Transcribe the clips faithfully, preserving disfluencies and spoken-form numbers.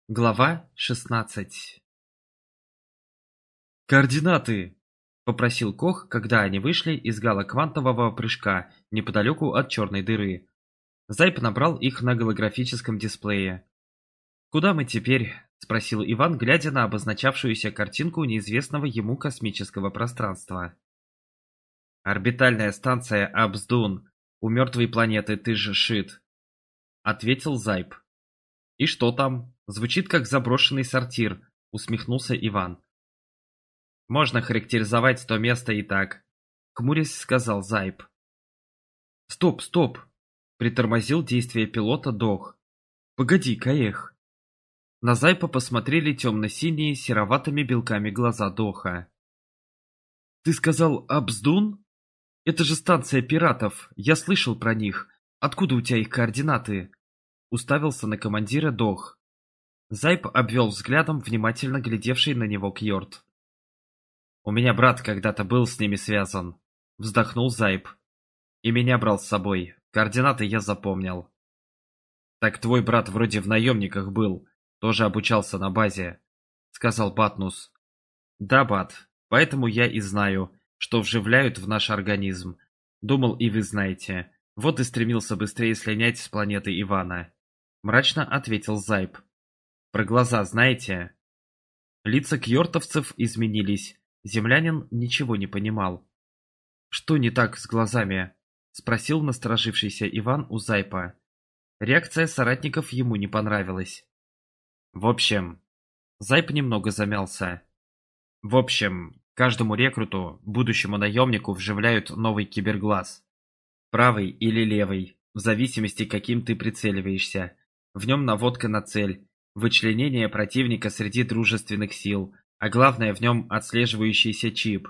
Глава шестнадцать. «Координаты!» — попросил Кох, когда они вышли из галоквантового прыжка неподалеку от черной дыры. Зайп набрал их на голографическом дисплее. «Куда мы теперь?» — спросил Иван, глядя на обозначавшуюся картинку неизвестного ему космического пространства. «Орбитальная станция Абздун. У мертвой планеты Тыж-Шит», — ответил Зайп. «И что там? Звучит как заброшенный сортир», — усмехнулся Иван. «Можно характеризовать то место и так», — хмурясь сказал Зайп. «Стоп, стоп!» — притормозил действие пилота Дох. «Погоди-ка, эх!» На Зайпа посмотрели темно-синие с сероватыми белками глаза Доха. «Ты сказал Абздун? Это же станция пиратов, я слышал про них. Откуда у тебя их координаты?» Уставился на командира Дох. Зайп обвел взглядом внимательно глядевший на него Кьорт. «У меня брат когда-то был с ними связан», — вздохнул Зайп. «И меня брал с собой. Координаты я запомнил». «Так твой брат вроде в наемниках был, тоже обучался на базе», — сказал Батнус. «Да, Бат, поэтому я и знаю, что вживляют в наш организм. Думал, и вы знаете. Вот и стремился быстрее слинять с планеты Ивана», — мрачно ответил Зайп. «Про глаза знаете?» Лица кьортовцев изменились. Землянин ничего не понимал. «Что не так с глазами?» — спросил насторожившийся Иван у Зайпа. Реакция соратников ему не понравилась. «В общем...» Зайп немного замялся. «В общем, каждому рекруту, будущему наемнику вживляют новый киберглаз. Правый или левый, в зависимости, каким ты прицеливаешься. В нем наводка на цель, вычленение противника среди дружественных сил, а главное в нем отслеживающийся чип.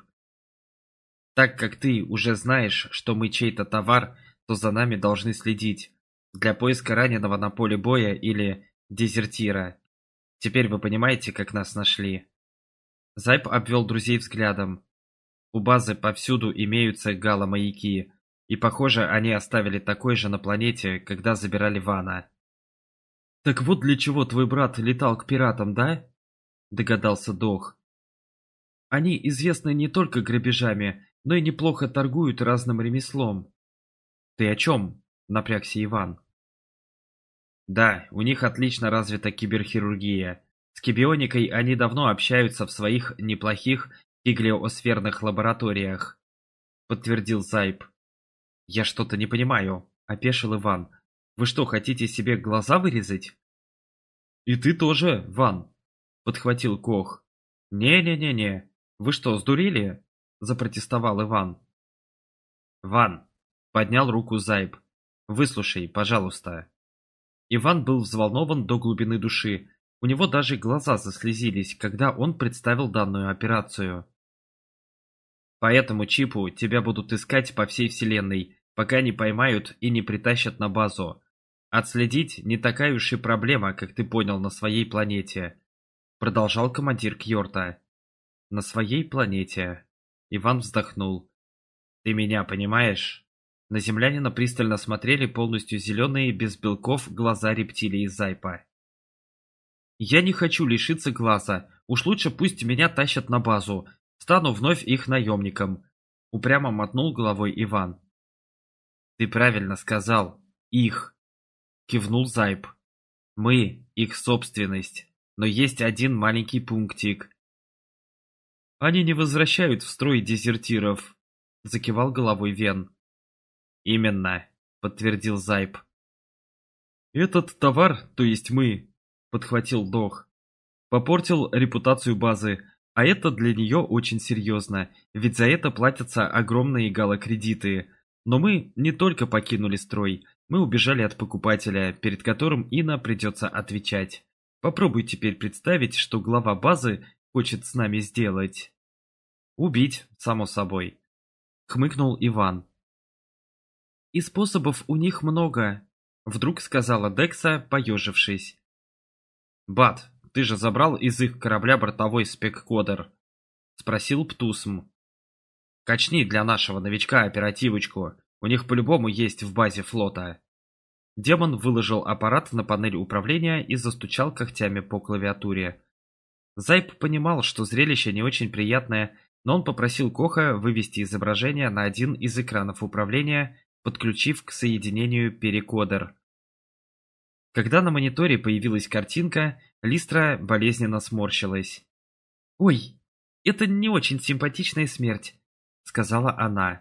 Так как ты уже знаешь, что мы чей-то товар, то за нами должны следить. Для поиска раненого на поле боя или дезертира. Теперь вы понимаете, как нас нашли?» Зайп обвел друзей взглядом. У базы повсюду имеются гало-маяки, и, похоже, они оставили такой же на планете, когда забирали Вана. «Так вот для чего твой брат летал к пиратам, да?» — догадался Дох. «Они известны не только грабежами, но и неплохо торгуют разным ремеслом». «Ты о чем?» — напрягся Иван. «Да, у них отлично развита киберхирургия. С кибионикой они давно общаются в своих неплохих гиглиосферных лабораториях», — подтвердил Зайп. «Я что-то не понимаю», — опешил Иван. «Вы что, хотите себе глаза вырезать?» «И ты тоже, Ван», — подхватил Кох. «Не-не-не-не, вы что, сдурели?» — запротестовал Иван. «Ван», — поднял руку Зайп, — «выслушай, пожалуйста». Иван был взволнован до глубины души. У него даже глаза заслезились, когда он представил данную операцию. «По этому чипу тебя будут искать по всей вселенной, пока не поймают и не притащат на базу. Отследить не такая уж и проблема, как ты понял, на своей планете», — продолжал командир Кьорта. «На своей планете». Иван вздохнул. «Ты меня понимаешь?» На землянина пристально смотрели полностью зеленые, без белков, глаза рептилии Зайпа. «Я не хочу лишиться глаза. Уж лучше пусть меня тащат на базу. Стану вновь их наемником», — упрямо мотнул головой Иван. «Ты правильно сказал. Их», — кивнул Зайп. «Мы — их собственность. Но есть один маленький пунктик». «Они не возвращают в строй дезертиров», — закивал головой Вен. «Именно», — подтвердил Зайп. «Этот товар, то есть мы», — подхватил Дох, — «попортил репутацию базы, а это для нее очень серьезно, ведь за это платятся огромные галокредиты. Но мы не только покинули строй, мы убежали от покупателя, перед которым Ина придется отвечать. Попробуй теперь представить, что глава базы хочет с нами сделать». «Убить, само собой», — хмыкнул Иван. «И способов у них много», — вдруг сказала Декса, поежившись. «Бат, ты же забрал из их корабля бортовой спек-кодер?» — спросил Птусм. «Качни для нашего новичка оперативочку, у них по-любому есть в базе флота». Демон выложил аппарат на панель управления и застучал когтями по клавиатуре. Зайб понимал, что зрелище не очень приятное, но он попросил Коха вывести изображение на один из экранов управления, подключив к соединению перекодер. Когда на мониторе появилась картинка, Листра болезненно сморщилась. «Ой, это не очень симпатичная смерть», — сказала она.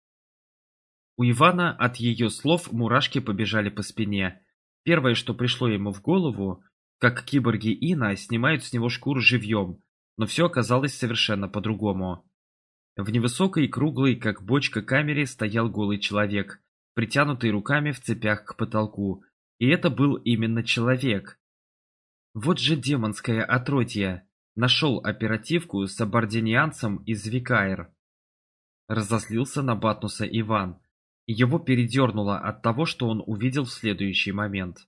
У Ивана от ее слов мурашки побежали по спине. Первое, что пришло ему в голову, как киборги Ина снимают с него шкуру живьем, но все оказалось совершенно по-другому. В невысокой, круглой, как бочка камере стоял голый человек, притянутый руками в цепях к потолку, и это был именно человек. Вот же демонское отродье! Нашел оперативку с абординианцем из Викаэр. Разозлился на Батнуса Иван. Его передернуло от того, что он увидел в следующий момент.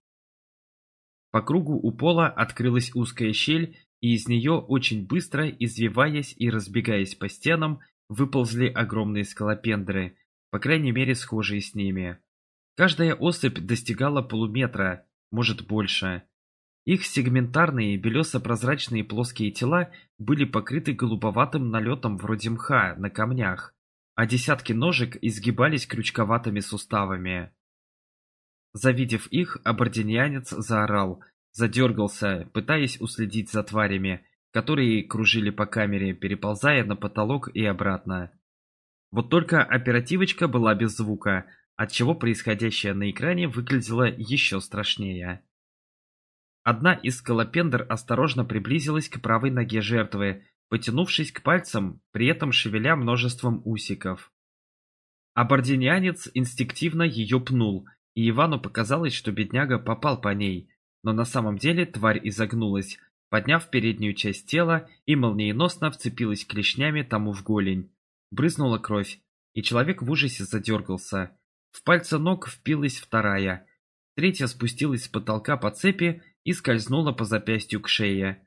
По кругу у пола открылась узкая щель, и из нее очень быстро, извиваясь и разбегаясь по стенам, выползли огромные скалопендры, по крайней мере схожие с ними. Каждая особь достигала полуметра, может больше. Их сегментарные белесо-прозрачные плоские тела были покрыты голубоватым налетом вроде мха на камнях, а десятки ножек изгибались крючковатыми суставами. Завидев их, абординианец заорал, задергался, пытаясь уследить за тварями, которые кружили по камере, переползая на потолок и обратно. Вот только оперативочка была без звука, отчего происходящее на экране выглядело еще страшнее. Одна из скалопендр осторожно приблизилась к правой ноге жертвы, потянувшись к пальцам, при этом шевеля множеством усиков. Абординианец инстинктивно ее пнул, и Ивану показалось, что бедняга попал по ней, но на самом деле тварь изогнулась, подняв переднюю часть тела и молниеносно вцепилась клешнями тому в голень. Брызнула кровь, и человек в ужасе задергался. В пальцы ног впилась вторая, третья спустилась с потолка по цепи и скользнула по запястью к шее.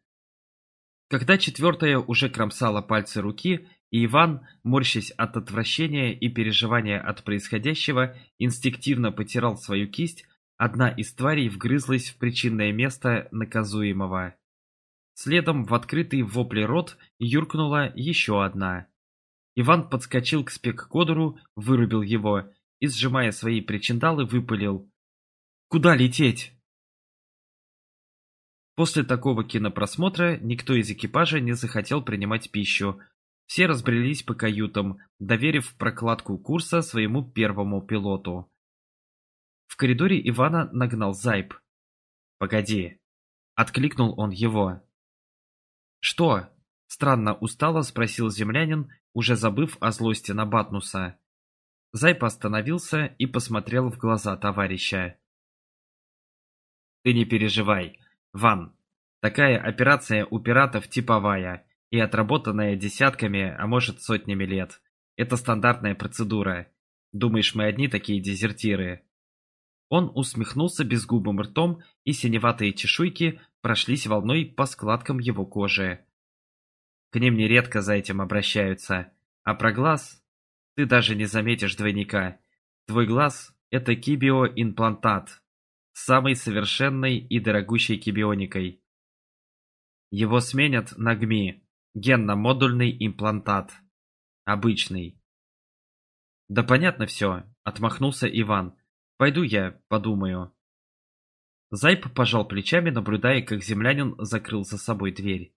Когда четвертая уже кромсала пальцы руки, и Иван, морщась от отвращения и переживания от происходящего, инстинктивно потирал свою кисть, одна из тварей вгрызлась в причинное место наказуемого. Следом в открытый в вопле рот юркнула еще одна. Иван подскочил к спек-кодеру, вырубил его и, сжимая свои причиндалы, выпалил: «Куда лететь?» После такого кинопросмотра никто из экипажа не захотел принимать пищу. Все разбрелись по каютам, доверив прокладку курса своему первому пилоту. В коридоре Ивана нагнал Зайб. «Погоди!» — откликнул он его. «Что?» — странно устало спросил землянин, уже забыв о злости на Батнуса. Зайб остановился и посмотрел в глаза товарища. «Ты не переживай, Ван. Такая операция у пиратов типовая и отработанная десятками, а может сотнями лет. Это стандартная процедура. Думаешь, мы одни такие дезертиры?» Он усмехнулся безгубым ртом, и синеватые чешуйки прошлись волной по складкам его кожи. «К ним нередко за этим обращаются. А про глаз? Ты даже не заметишь двойника. Твой глаз – это кибиоимплантат. Самой совершенной и дорогущей кибионикой. Его сменят на ГМИ, генно-модульный имплантат. Обычный». «Да понятно все», — отмахнулся Иван. «Пойду я подумаю». Зайб пожал плечами, наблюдая, как землянин закрыл за собой дверь.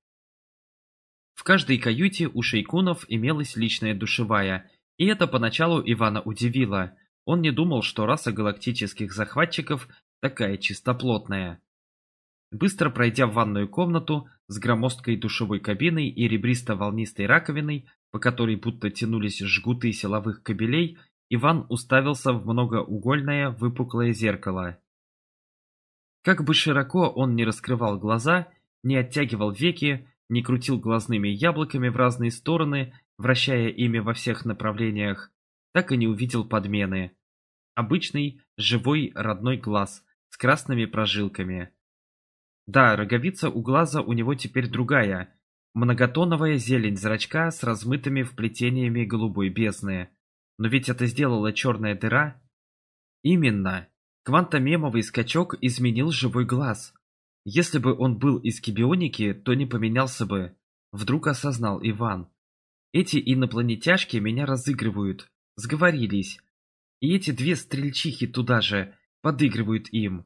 В каждой каюте у шейкунов имелась личная душевая, и это поначалу Ивана удивило. Он не думал, что раса галактических захватчиков такая чистоплотная. Быстро пройдя в ванную комнату с громоздкой душевой кабиной и ребристо-волнистой раковиной, по которой будто тянулись жгуты силовых кабелей, Иван уставился в многоугольное выпуклое зеркало. Как бы широко он ни раскрывал глаза, не оттягивал веки, не крутил глазными яблоками в разные стороны, вращая ими во всех направлениях, так и не увидел подмены. Обычный, живой, родной глаз с красными прожилками. Да, роговица у глаза у него теперь другая, многотоновая зелень зрачка с размытыми вплетениями голубой бездны. Но ведь это сделала черная дыра. Именно. Квантомемовый скачок изменил живой глаз. Если бы он был из кибионики, то не поменялся бы. Вдруг осознал Иван. Эти инопланетяшки меня разыгрывают. Сговорились. И эти две стрельчихи туда же подыгрывают им.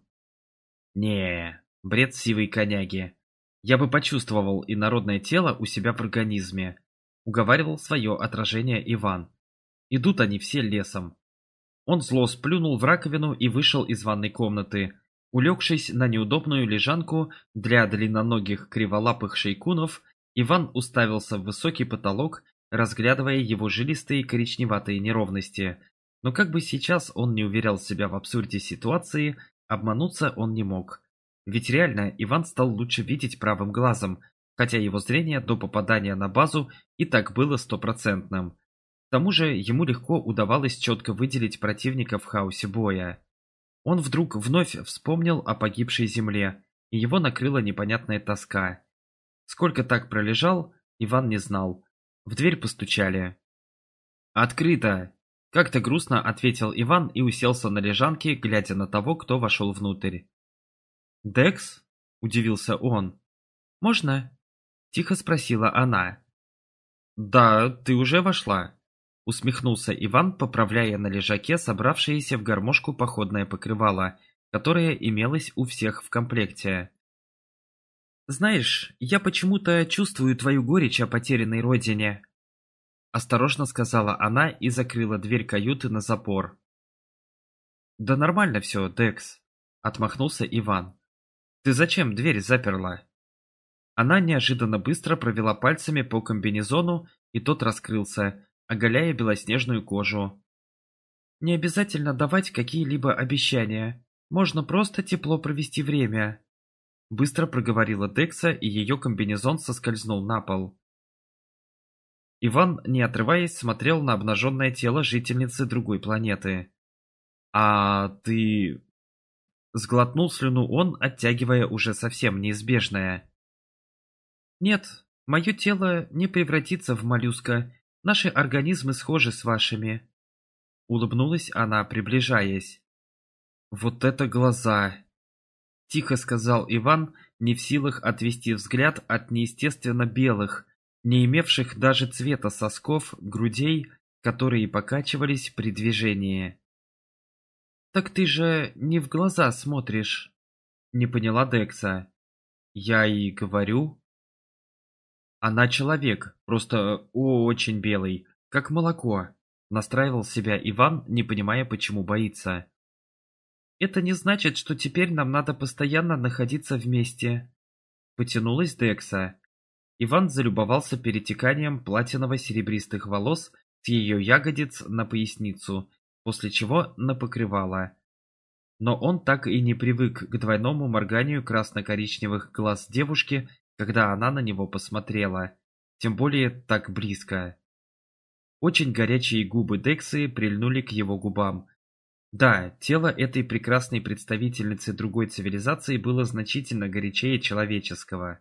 Не, бред сивой коняги. Я бы почувствовал инородное тело у себя в организме. Уговаривал свое отражение Иван. Идут они все лесом. Он зло сплюнул в раковину и вышел из ванной комнаты. Улегшись на неудобную лежанку для длинноногих криволапых шейкунов, Иван уставился в высокий потолок, разглядывая его жилистые коричневатые неровности. Но как бы сейчас он не уверял себя в абсурде ситуации, обмануться он не мог. Ведь реально Иван стал лучше видеть правым глазом, хотя его зрение до попадания на базу и так было стопроцентным. К тому же ему легко удавалось четко выделить противника в хаосе боя. Он вдруг вновь вспомнил о погибшей земле, и его накрыла непонятная тоска. Сколько так пролежал, Иван не знал. В дверь постучали. «Открыто!» — как-то грустно ответил Иван и уселся на лежанке, глядя на того, кто вошел внутрь. «Декс?» — удивился он. «Можно?» — тихо спросила она. «Да, ты уже вошла», — усмехнулся Иван, поправляя на лежаке собравшееся в гармошку походное покрывало, которое имелось у всех в комплекте. «Знаешь, я почему-то чувствую твою горечь о потерянной родине», — осторожно сказала она и закрыла дверь каюты на запор. «Да нормально все, Декс», — отмахнулся Иван. «Ты зачем дверь заперла?» Она неожиданно быстро провела пальцами по комбинезону, и тот раскрылся, оголяя белоснежную кожу. «Не обязательно давать какие-либо обещания. Можно просто тепло провести время», — быстро проговорила Декса, и ее комбинезон соскользнул на пол. Иван, не отрываясь, смотрел на обнаженное тело жительницы другой планеты. «А ты...» — сглотнул слюну он, оттягивая уже совсем неизбежное. «Нет, мое тело не превратится в моллюска. Наши организмы схожи с вашими», — улыбнулась она, приближаясь. «Вот это глаза!» — тихо сказал Иван, не в силах отвести взгляд от неестественно белых, не имевших даже цвета сосков, грудей, которые покачивались при движении. «Так ты же не в глаза смотришь», — не поняла Декса. «Я и говорю...» «Она человек, просто очень белый, как молоко», — настраивал себя Иван, не понимая, почему боится. «Это не значит, что теперь нам надо постоянно находиться вместе», — потянулась Декса. Иван залюбовался перетеканием платиново-серебристых волос с ее ягодиц на поясницу, после чего на покрывало. Но он так и не привык к двойному морганию красно-коричневых глаз девушки, когда она на него посмотрела, тем более так близко. Очень горячие губы Дексы прильнули к его губам. Да, тело этой прекрасной представительницы другой цивилизации было значительно горячее человеческого.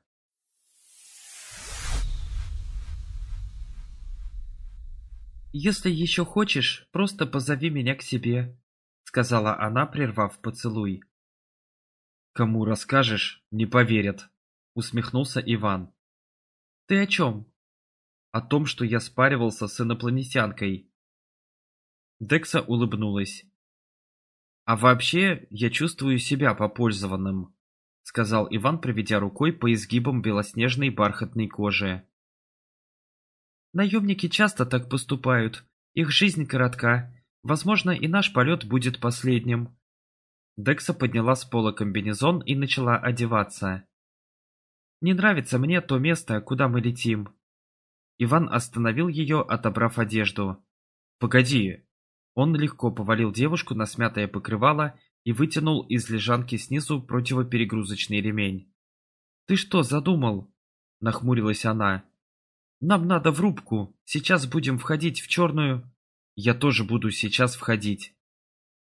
«Если еще хочешь, просто позови меня к себе», — сказала она, прервав поцелуй. «Кому расскажешь, не поверят», — усмехнулся Иван. «Ты о чем?» «О том, что я спаривался с инопланетянкой». Декса улыбнулась. «А вообще, я чувствую себя попользованным», — сказал Иван, проведя рукой по изгибам белоснежной бархатной кожи. «Наемники часто так поступают. Их жизнь коротка. Возможно, и наш полет будет последним». Декса подняла с пола комбинезон и начала одеваться. «Не нравится мне то место, куда мы летим». Иван остановил ее, отобрав одежду. «Погоди». Он легко повалил девушку на смятое покрывало и вытянул из лежанки снизу противоперегрузочный ремень. «Ты что задумал?» — нахмурилась она. «Нам надо в рубку. Сейчас будем входить в черную...» «Я тоже буду сейчас входить»,